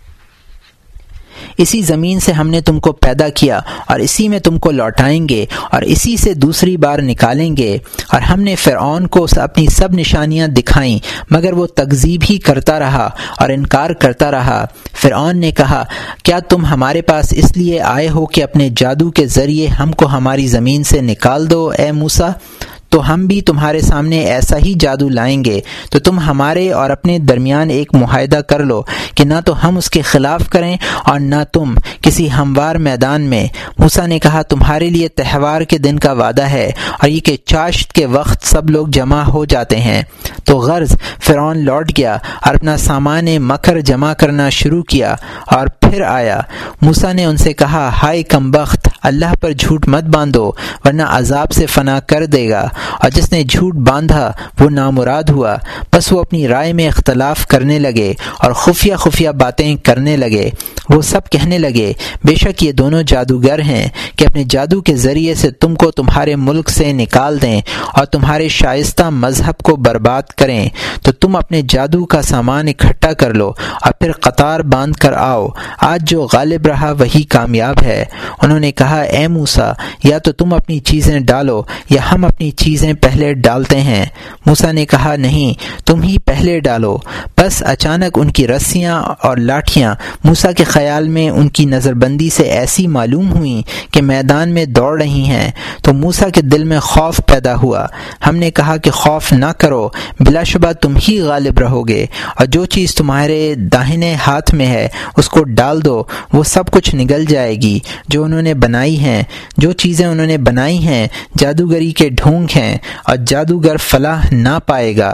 اسی زمین سے ہم نے تم کو پیدا کیا اور اسی میں تم کو لوٹائیں گے اور اسی سے دوسری بار نکالیں گے۔ اور ہم نے فرعون کو اپنی سب نشانیاں دکھائیں مگر وہ تکذیب ہی کرتا رہا اور انکار کرتا رہا۔ فرعون نے کہا کیا تم ہمارے پاس اس لیے آئے ہو کہ اپنے جادو کے ذریعے ہم کو ہماری زمین سے نکال دو اے موسیٰ؟ تو ہم بھی تمہارے سامنے ایسا ہی جادو لائیں گے تو تم ہمارے اور اپنے درمیان ایک معاہدہ کر لو کہ نہ تو ہم اس کے خلاف کریں اور نہ تم کسی ہموار میدان میں۔ موسیٰ نے کہا تمہارے لیے تہوار کے دن کا وعدہ ہے اور یہ کہ چاشت کے وقت سب لوگ جمع ہو جاتے ہیں۔ تو غرض فرعون لوٹ گیا اور اپنا سامان مکر جمع کرنا شروع کیا اور پھر آیا۔ موسیٰ نے ان سے کہا ہائے کم بخت، اللہ پر جھوٹ مت باندھو ورنہ عذاب سے فنا کر دے گا، اور جس نے جھوٹ باندھا وہ نامراد ہوا۔ بس وہ اپنی رائے میں اختلاف کرنے لگے اور خفیہ خفیہ باتیں کرنے لگے۔ وہ سب کہنے لگے بے شک یہ دونوں جادوگر ہیں کہ اپنے جادو کے ذریعے سے تم کو تمہارے ملک سے نکال دیں اور تمہارے شائستہ مذہب کو برباد کریں، تو تم اپنے جادو کا سامان اکٹھا کر لو اور پھر قطار باندھ کر آؤ، آج جو غالب رہا وہی کامیاب ہے۔ انہوں نے کہا اے موسیٰ یا تو تم اپنی چیزیں ڈالو یا ہم اپنی چیزیں پہلے ڈالتے ہیں۔ موسیٰ نے کہا نہیں، تم ہی پہلے ڈالو۔ بس اچانک ان کی رسیاں اور لاٹھیاں موسیٰ کے خیال میں ان کی نظر بندی سے ایسی معلوم ہوئیں کہ میدان میں دوڑ رہی ہیں، تو موسیٰ کے دل میں خوف پیدا ہوا۔ ہم نے کہا کہ خوف نہ کرو، بلا شبہ تم ہی غالب رہو گے، اور جو چیز تمہارے داہنے ہاتھ میں ہے اس کو ڈال دو، وہ سب کچھ نگل جائے گی جو انہوں نے بنائی ہیں۔ جو چیزیں انہوں نے بنائی ہیں جادوگری کے ڈھونگ ہیں اور جادوگر فلاح نہ پائے گا۔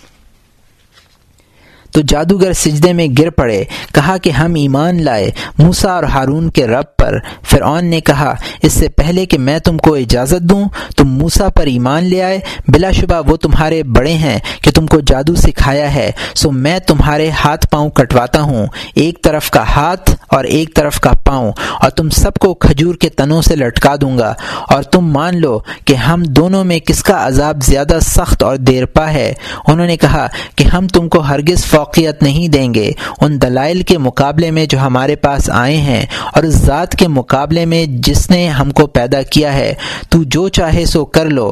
تو جادوگر سجدے میں گر پڑے، کہا کہ ہم ایمان لائے موسیٰ اور ہارون کے رب پر۔ فرعون نے کہا اس سے پہلے کہ میں تم کو اجازت دوں تم موسیٰ پر ایمان لے آئے، بلا شبہ وہ تمہارے بڑے ہیں کہ تم کو جادو سکھایا ہے، سو میں تمہارے ہاتھ پاؤں کٹواتا ہوں، ایک طرف کا ہاتھ اور ایک طرف کا پاؤں، اور تم سب کو کھجور کے تنوں سے لٹکا دوں گا، اور تم مان لو کہ ہم دونوں میں کس کا عذاب زیادہ سخت اور دیرپا ہے۔ انہوں نے کہا کہ ہم تم کو ہرگز فوقیت نہیں دیں گے ان دلائل کے مقابلے میں جو ہمارے پاس آئے ہیں اور اس ذات کے مقابلے میں جس نے ہم کو پیدا کیا ہے۔ تو جو چاہے سو کر لو،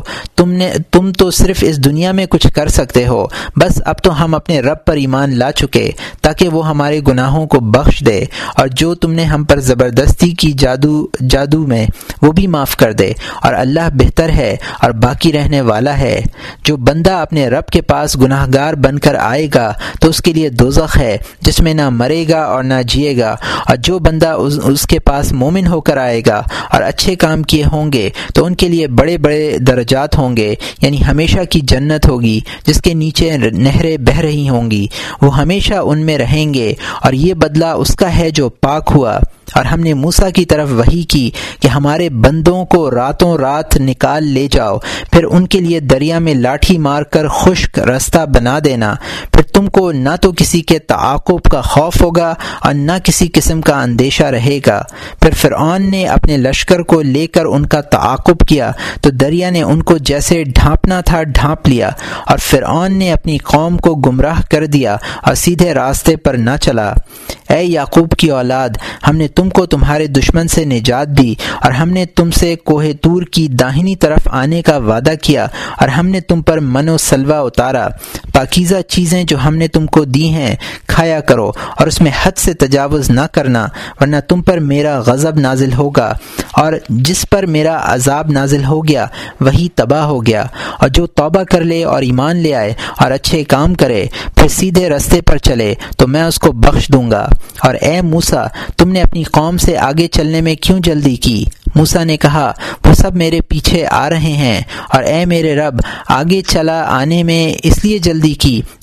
تم تو صرف اس دنیا میں کچھ کر سکتے ہو، بس اب تو ہم اپنے رب پر ایمان لا چکے تاکہ وہ ہمارے گناہوں کو بخش دے، اور جو تم نے ہم پر زبردستی کی جادو میں وہ بھی معاف کر دے، اور اللہ بہتر ہے اور باقی رہنے والا ہے۔ جو بندہ اپنے رب کے پاس گناہ گار بن کر آئے گا تو اس کے لیے دوزخ ہے جس میں نہ مرے گا اور نہ جیے گا، اور جو بندہ اس کے پاس مومن ہو کر آئے گا اور اچھے کام کیے ہوں گے تو ان کے لیے بڑے بڑے درجات ہوں گے، یعنی ہمیشہ کی جنت ہوگی جس کے نیچے نہریں بہہ رہی ہوں گی، وہ ہمیشہ ان میں رہیں گے، اور یہ بدلہ اس کا ہے جو پاک ہوا۔ اور ہم نے موسیٰ کی طرف وحی کی کہ ہمارے بندوں کو راتوں رات نکال لے جاؤ، پھر ان کے لیے دریا میں لاٹھی مار کر خشک رستہ بنا دینا، پھر تم کو نہ تو کسی کے تعاقب کا خوف ہوگا اور نہ کسی قسم کا اندیشہ رہے گا۔ پھر فرعون نے اپنے لشکر کو لے کر ان کا تعاقب کیا تو دریا نے ان کو جیسے ڈھانپنا تھا ڈھانپ لیا، اور فرعون نے اپنی قوم کو گمراہ کر دیا اور سیدھے راستے پر نہ چلا۔ اے یعقوب کی اولاد، ہم نے تم کو تمہارے دشمن سے نجات دی، اور ہم نے تم سے کوہ طور کی داہنی طرف آنے کا وعدہ کیا، اور ہم نے تم پر من و سلوہ اتارا۔ پاکیزہ چیزیں جو ہم نے تم کو دی ہیں کھایا کرو، اور اس میں حد سے تجاوز نہ کرنا، ورنہ تم پر میرا غضب نازل ہوگا، اور جس پر میرا عذاب نازل ہو گیا وہی تباہ ہو گیا۔ اور جو توبہ کر لے اور ایمان لے آئے اور اچھے کام کرے پھر سیدھے راستے پر چلے تو میں اس کو بخش دوں گا۔ اور اے موسیٰ، تم نے اپنی قوم سے آگے چلنے میں کیوں جلدی کی؟ موسیٰ نے کہا وہ سب میرے پیچھے آ رہے ہیں، اور اے میرے رب، آگے چلا آنے میں اس لیے جلدی کی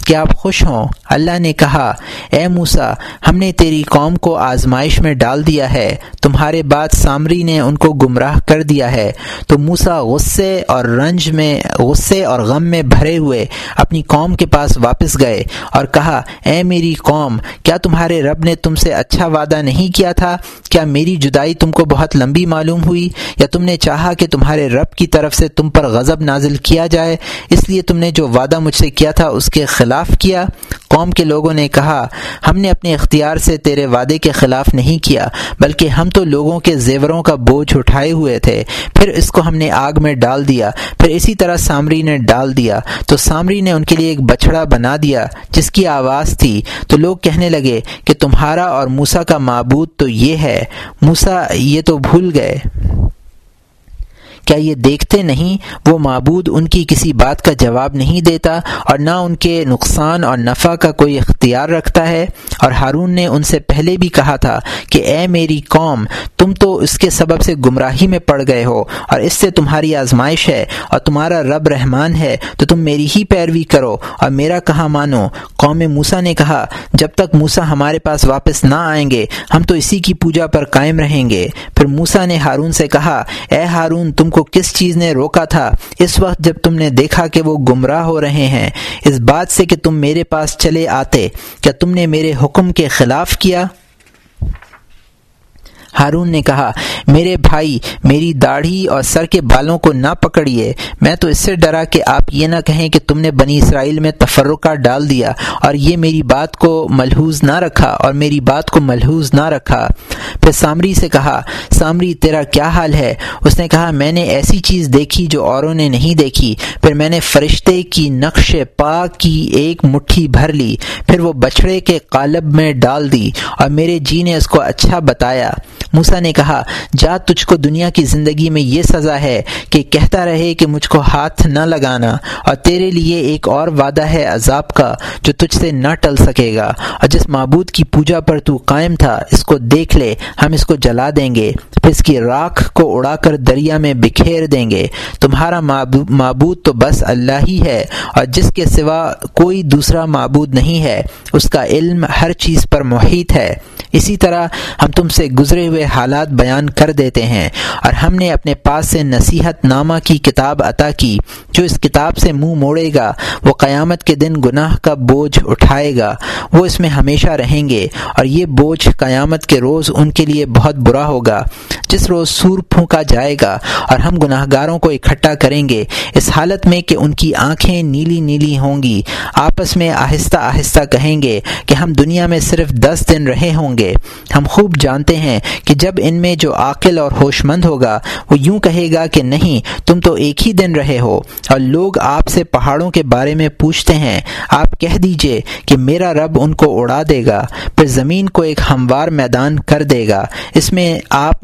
کہ آپ خوش ہوں۔ اللہ نے کہا اے موسیٰ ہم نے تیری قوم کو آزمائش میں ڈال دیا ہے، تمہارے بعد سامری نے ان کو گمراہ کر دیا ہے۔ تو موسیٰ غصے اور غم میں بھرے ہوئے اپنی قوم کے پاس واپس گئے اور کہا اے میری قوم، کیا تمہارے رب نے تم سے اچھا وعدہ نہیں کیا تھا؟ کیا میری جدائی تم کو بہت لمبی معلوم ہوئی، یا تم نے چاہا کہ تمہارے رب کی طرف سے تم پر غضب نازل کیا جائے، اس لیے تم نے جو وعدہ مجھ سے کیا تھا اس کے خلاف کیا؟ قوم کے لوگوں نے کہا ہم نے اپنے اختیار سے تیرے وعدے کے خلاف نہیں کیا، بلکہ ہم تو لوگوں کے زیوروں کا بوجھ اٹھائے ہوئے تھے، پھر اس کو ہم نے آگ میں ڈال دیا، پھر اسی طرح سامری نے ڈال دیا۔ تو سامری نے ان کے لیے ایک بچڑا بنا دیا جس کی آواز تھی، تو لوگ کہنے لگے کہ تمہارا اور موسیٰ کا معبود تو یہ ہے، موسیٰ یہ تو بھول گئے، کیا یہ دیکھتے نہیں وہ معبود ان کی کسی بات کا جواب نہیں دیتا اور نہ ان کے نقصان اور نفع کا کوئی اختیار رکھتا ہے؟ اور ہارون نے ان سے پہلے بھی کہا تھا کہ اے میری قوم، تم تو اس کے سبب سے گمراہی میں پڑ گئے ہو اور اس سے تمہاری آزمائش ہے، اور تمہارا رب رحمان ہے تو تم میری ہی پیروی کرو اور میرا کہا مانو۔ قوم موسیٰ نے کہا جب تک موسیٰ ہمارے پاس واپس نہ آئیں گے ہم تو اسی کی پوجا پر قائم رہیں گے۔ پھر موسیٰ نے ہارون سے کہا اے ہارون، تم کو کس چیز نے روکا تھا اس وقت جب تم نے دیکھا کہ وہ گمراہ ہو رہے ہیں، اس بات سے کہ تم میرے پاس چلے آتے؟ کیا تم نے میرے حکم کے خلاف کیا؟ ہارون نے کہا میرے بھائی، میری داڑھی اور سر کے بالوں کو نہ پکڑیے، میں تو اس سے ڈرا کہ آپ یہ نہ کہیں کہ تم نے بنی اسرائیل میں تفرقہ ڈال دیا اور یہ میری بات کو ملحوظ نہ رکھا پھر سامری سے کہا سامری تیرا کیا حال ہے؟ اس نے کہا میں نے ایسی چیز دیکھی جو اوروں نے نہیں دیکھی، پھر میں نے فرشتے کی نقش پا کی ایک مٹھی بھر لی، پھر وہ بچھڑے کے قالب میں ڈال دی اور میرے جی نے اس کو اچھا بتایا۔ موسیٰ نے کہا جا، تجھ کو دنیا کی زندگی میں یہ سزا ہے کہ کہتا رہے کہ مجھ کو ہاتھ نہ لگانا، اور تیرے لیے ایک اور وعدہ ہے عذاب کا جو تجھ سے نہ ٹل سکے گا، اور جس معبود کی پوجا پر تو قائم تھا اس کو دیکھ لے، ہم اس کو جلا دیں گے، پھر اس کی راکھ کو اڑا کر دریا میں بکھیر دیں گے۔ تمہارا معبود تو بس اللہ ہی ہے، اور جس کے سوا کوئی دوسرا معبود نہیں ہے، اس کا علم ہر چیز پر محیط ہے۔ اسی طرح ہم تم سے گزرے ہوئے حالات بیان کر دیتے ہیں، اور ہم نے اپنے پاس سے نصیحت نامہ کی کتاب عطا کی، جو اس کتاب سے منہ موڑے گا وہ قیامت کے دن گناہ کا بوجھ اٹھائے گا، وہ اس میں ہمیشہ رہیں گے، اور یہ بوجھ قیامت کے روز ان کے لیے بہت برا ہوگا، جس روز سور پھونکا جائے گا اور ہم گناہگاروں کو اکٹھا کریں گے، اس حالت میں کہ ان کی آنکھیں نیلی نیلی ہوں گی، آپس میں آہستہ آہستہ کہیں گے کہ ہم دنیا میں صرف 10 دن رہے ہوں گے۔ ہم خوب جانتے ہیں کہ جب ان میں جو عاقل اور ہوش مند ہوگا وہ یوں کہے گا کہ نہیں، تم تو ایک ہی دن رہے ہو، اور لوگ آپ سے پہاڑوں کے بارے میں پوچھتے ہیں، آپ کہہ دیجئے کہ میرا رب ان کو اڑا دے گا، پھر زمین کو ایک ہموار میدان کر دے گا، اس میں آپ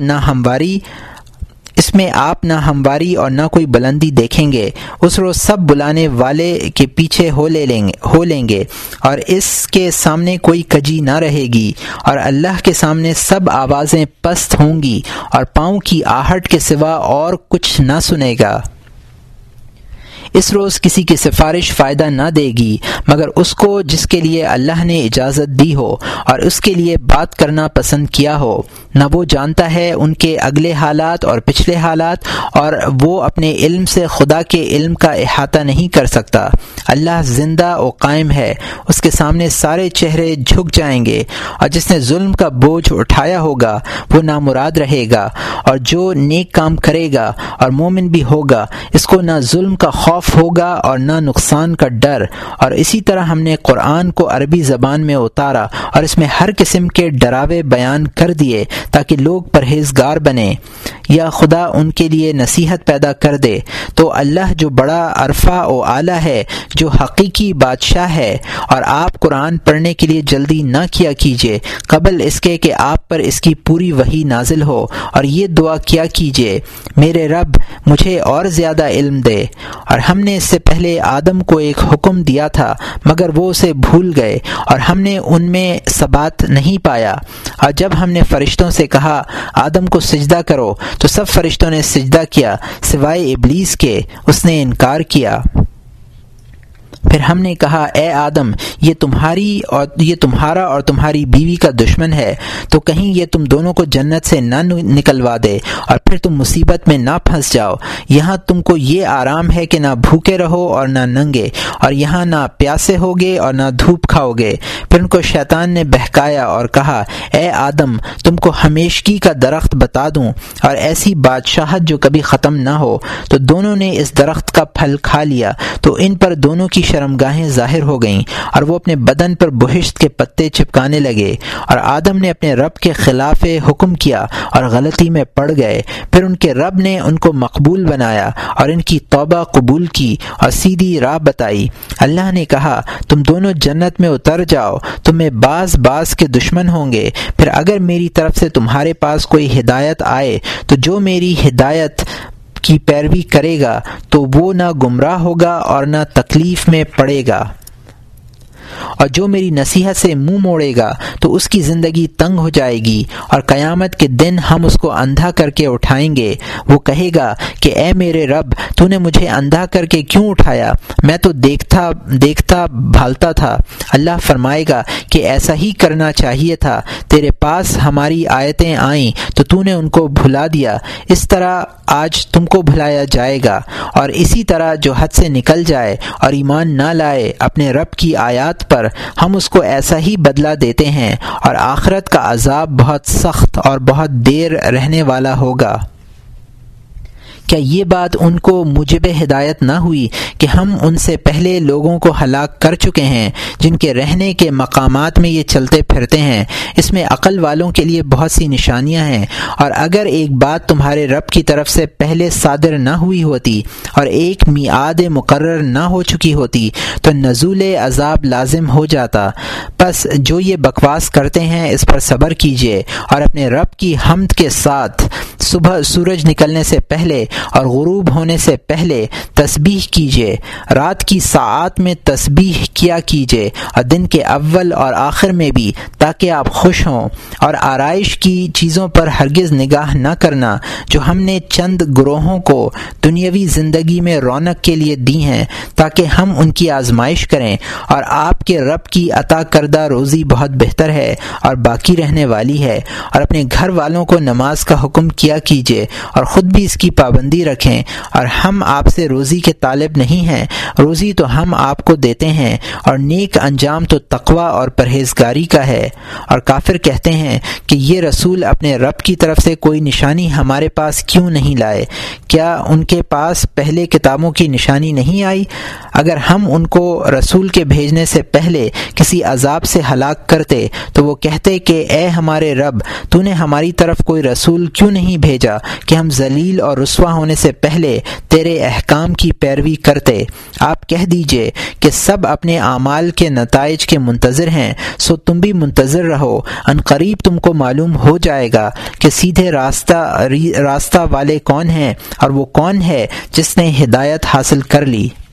نہ ہمواری اور نہ کوئی بلندی دیکھیں گے۔ اس روز سب بلانے والے کے پیچھے ہو لیں گے اور اس کے سامنے کوئی کجی نہ رہے گی، اور اللہ کے سامنے سب آوازیں پست ہوں گی اور پاؤں کی آہٹ کے سوا اور کچھ نہ سنے گا۔ اس روز کسی کی سفارش فائدہ نہ دے گی مگر اس کو جس کے لیے اللہ نے اجازت دی ہو اور اس کے لیے بات کرنا پسند کیا ہو، نہ وہ جانتا ہے ان کے اگلے حالات اور پچھلے حالات، اور وہ اپنے علم سے خدا کے علم کا احاطہ نہیں کر سکتا۔ اللہ زندہ و قائم ہے، اس کے سامنے سارے چہرے جھک جائیں گے، اور جس نے ظلم کا بوجھ اٹھایا ہوگا وہ نامراد رہے گا، اور جو نیک کام کرے گا اور مومن بھی ہوگا اس کو نہ ظلم کا خوف ہوگا اور نہ نقصان کا ڈر۔ اور اسی طرح ہم نے قرآن کو عربی زبان میں اتارا اور اس میں ہر قسم کے ڈراوے بیان کر دیے تاکہ لوگ پرہیزگار بنیں یا خدا ان کے لیے نصیحت پیدا کر دے۔ تو اللہ جو بڑا عرفہ و اعلیٰ ہے، جو حقیقی بادشاہ ہے، اور آپ قرآن پڑھنے کے لیے جلدی نہ کیا کیجیے قبل اس کے کہ آپ پر اس کی پوری وحی نازل ہو، اور یہ دعا کیا کیجیے میرے رب مجھے اور زیادہ علم دے۔ اور ہم نے اس سے پہلے آدم کو ایک حکم دیا تھا مگر وہ اسے بھول گئے اور ہم نے ان میں ثبات نہیں پایا، اور جب ہم نے فرشتوں سے کہا آدم کو سجدہ کرو تو سب فرشتوں نے سجدہ کیا سوائے ابلیس کے، اس نے انکار کیا۔ پھر ہم نے کہا اے آدم یہ تمہارا اور تمہاری بیوی کا دشمن ہے، تو کہیں یہ تم دونوں کو جنت سے نہ نکلوا دے اور پھر تم مصیبت میں نہ پھنس جاؤ۔ یہاں تم کو یہ آرام ہے کہ نہ بھوکے رہو اور نہ ننگے، اور یہاں نہ پیاسے ہوگے اور نہ دھوپ کھاؤ گے۔ پھر ان کو شیطان نے بہکایا اور کہا اے آدم تم کو ہمیشگی کا درخت بتا دوں اور ایسی بادشاہت جو کبھی ختم نہ ہو؟ تو دونوں نے اس درخت کا پھل کھا لیا تو ان پر دونوں کی شرمگاہیں ظاہر ہو گئیں اور وہ اپنے بدن پر بہشت کے پتے چپکانے لگے، اور آدم نے اپنے رب کے خلاف حکم کیا اور غلطی میں پڑ گئے۔ پھر ان کے رب نے ان کو مقبول بنایا اور ان کی توبہ قبول کی اور سیدھی راہ بتائی۔ اللہ نے کہا تم دونوں جنت میں اتر جاؤ، تمہیں بعض کے دشمن ہوں گے، پھر اگر میری طرف سے تمہارے پاس کوئی ہدایت آئے تو جو میری ہدایت کی پیروی کرے گا تو وہ نہ گمراہ ہوگا اور نہ تکلیف میں پڑے گا، اور جو میری نصیحت سے منہ موڑے گا تو اس کی زندگی تنگ ہو جائے گی، اور قیامت کے دن ہم اس کو اندھا کر کے اٹھائیں گے۔ وہ کہے گا کہ اے میرے رب تو نے مجھے اندھا کر کے کیوں اٹھایا؟ میں تو دیکھتا بھالتا تھا۔ اللہ فرمائے گا کہ ایسا ہی کرنا چاہیے تھا، تیرے پاس ہماری آیتیں آئیں تو نے ان کو بھلا دیا، اس طرح آج تم کو بھلایا جائے گا۔ اور اسی طرح جو حد سے نکل جائے اور ایمان نہ لائے اپنے رب کی آیات پر، ہم اس کو ایسا ہی بدلہ دیتے ہیں، اور آخرت کا عذاب بہت سخت اور بہت دیر رہنے والا ہوگا۔ کیا یہ بات ان کو موجب ہدایت نہ ہوئی کہ ہم ان سے پہلے لوگوں کو ہلاک کر چکے ہیں جن کے رہنے کے مقامات میں یہ چلتے پھرتے ہیں؟ اس میں عقل والوں کے لیے بہت سی نشانیاں ہیں، اور اگر ایک بات تمہارے رب کی طرف سے پہلے صادر نہ ہوئی ہوتی اور ایک میعاد مقرر نہ ہو چکی ہوتی تو نزول عذاب لازم ہو جاتا۔ پس جو یہ بکواس کرتے ہیں اس پر صبر کیجیے اور اپنے رب کی حمد کے ساتھ صبح سورج نکلنے سے پہلے اور غروب ہونے سے پہلے تسبیح کیجیے، رات کی ساعات میں تسبیح کیا کیجیے اور دن کے اول اور آخر میں بھی، تاکہ آپ خوش ہوں، اور آرائش کی چیزوں پر ہرگز نگاہ نہ کرنا جو ہم نے چند گروہوں کو دنیاوی زندگی میں رونق کے لیے دی ہیں تاکہ ہم ان کی آزمائش کریں، اور آپ کے رب کی عطا کردہ روزی بہت بہتر ہے اور باقی رہنے والی ہے۔ اور اپنے گھر والوں کو نماز کا حکم کیا کیجیے اور خود بھی اس کی پابندی رکھیں، اور ہم آپ سے روزی کے طالب نہیں ہیں، روزی تو ہم آپ کو دیتے ہیں، اور نیک انجام تو تقوی اور پرہیزگاری کا ہے۔ اور کافر کہتے ہیں کہ یہ رسول اپنے رب کی طرف سے کوئی نشانی ہمارے پاس کیوں نہیں لائے؟ کیا ان کے پاس پہلے کتابوں کی نشانی نہیں آئی؟ اگر ہم ان کو رسول کے بھیجنے سے پہلے کسی عذاب سے ہلاک کرتے تو وہ کہتے کہ اے ہمارے رب تو نے ہماری طرف کوئی رسول کیوں نہیں بھیجا کہ ہم ذلیل اور رسوا ہونے سے پہلے تیرے احکام کی پیروی کرتے۔ آپ کہہ دیجئے کہ سب اپنے اعمال کے نتائج کے منتظر ہیں، سو تم بھی منتظر رہو، ان قریب تم کو معلوم ہو جائے گا کہ سیدھے راستہ والے کون ہیں اور وہ کون ہے جس نے ہدایت حاصل کر لی۔